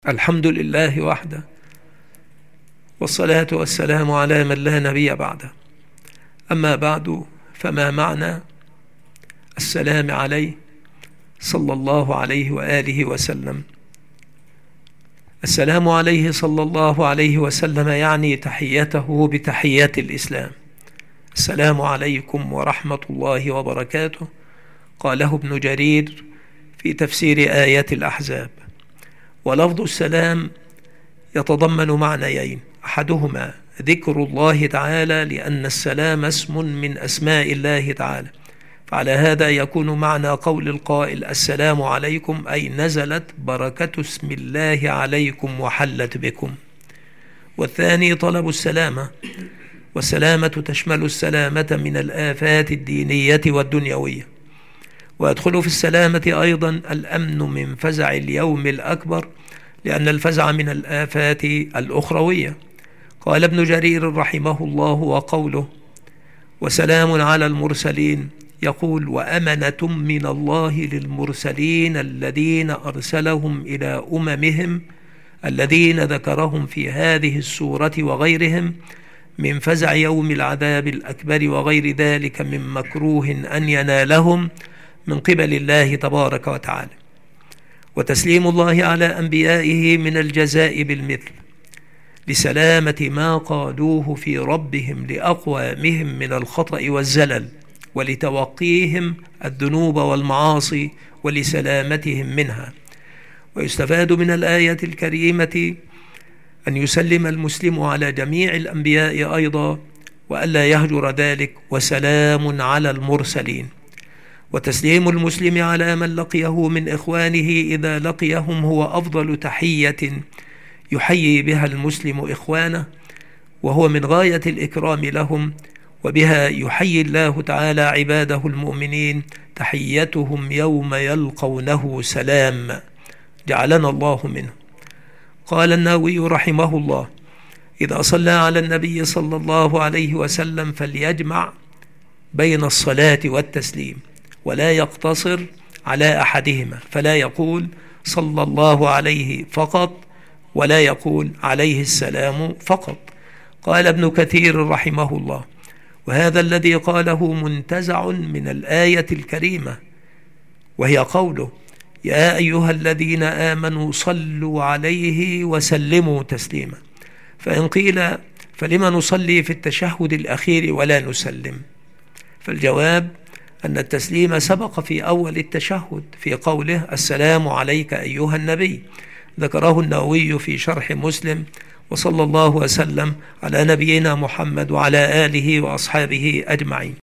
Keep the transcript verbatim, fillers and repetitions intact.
الحمد لله وحده، والصلاة والسلام على من لا نبي بعده. أما بعد، فما معنى السلام عليه صلى الله عليه وآله وسلم؟ السلام عليه صلى الله عليه وسلم يعني تحيته بتحيات الإسلام. السلام عليكم ورحمة الله وبركاته، قاله ابن جرير في تفسير آيات الأحزاب. ولفظ السلام يتضمن معنيين: أحدهما ذكر الله تعالى، لأن السلام اسم من أسماء الله تعالى، فعلى هذا يكون معنى قول القائل السلام عليكم أي نزلت بركة اسم الله عليكم وحلت بكم. والثاني طلب السلامة، والسلامة تشمل السلامة من الآفات الدينية والدنيوية، ويدخل في السلامة أيضا الأمن من فزع اليوم الأكبر، لأن الفزع من الآفات الأخروية. قال ابن جرير رحمه الله: وقوله وسلام على المرسلين، يقول: وأمنة من الله للمرسلين الذين أرسلهم إلى أممهم الذين ذكرهم في هذه السورة وغيرهم من فزع يوم العذاب الأكبر وغير ذلك من مكروه أن ينالهم من قبل الله تبارك وتعالى. وتسليم الله على أنبيائه من الجزاء بالمثل، لسلامة ما قالوه في ربهم لأقوامهم من الخطأ والزلل، ولتوقيهم الذنوب والمعاصي ولسلامتهم منها. ويستفاد من الآية الكريمة أن يسلم المسلم على جميع الأنبياء أيضا، وألا يهجر ذلك: وسلام على المرسلين. وتسليم المسلم على من لقيه من إخوانه إذا لقيهم هو أفضل تحية يحيي بها المسلم إخوانه، وهو من غاية الإكرام لهم، وبها يحيي الله تعالى عباده المؤمنين تحيتهم يوم يلقونه سلام، جعلنا الله منه. قال النووي رحمه الله: إذا صلى على النبي صلى الله عليه وسلم فليجمع بين الصلاة والتسليم، ولا يقتصر على أحدهما، فلا يقول صلى الله عليه فقط، ولا يقول عليه السلام فقط. قال ابن كثير رحمه الله: وهذا الذي قاله منتزع من الآية الكريمة، وهي قوله: يا أيها الذين آمنوا صلوا عليه وسلموا تسليما. فإن قيل فلما نصلي في التشهد الأخير ولا نسلم؟ فالجواب أن التسليم سبق في أول التشهد في قوله السلام عليك أيها النبي، ذكره النووي في شرح مسلم. وصلى الله وسلم على نبينا محمد وعلى آله وأصحابه أجمعين.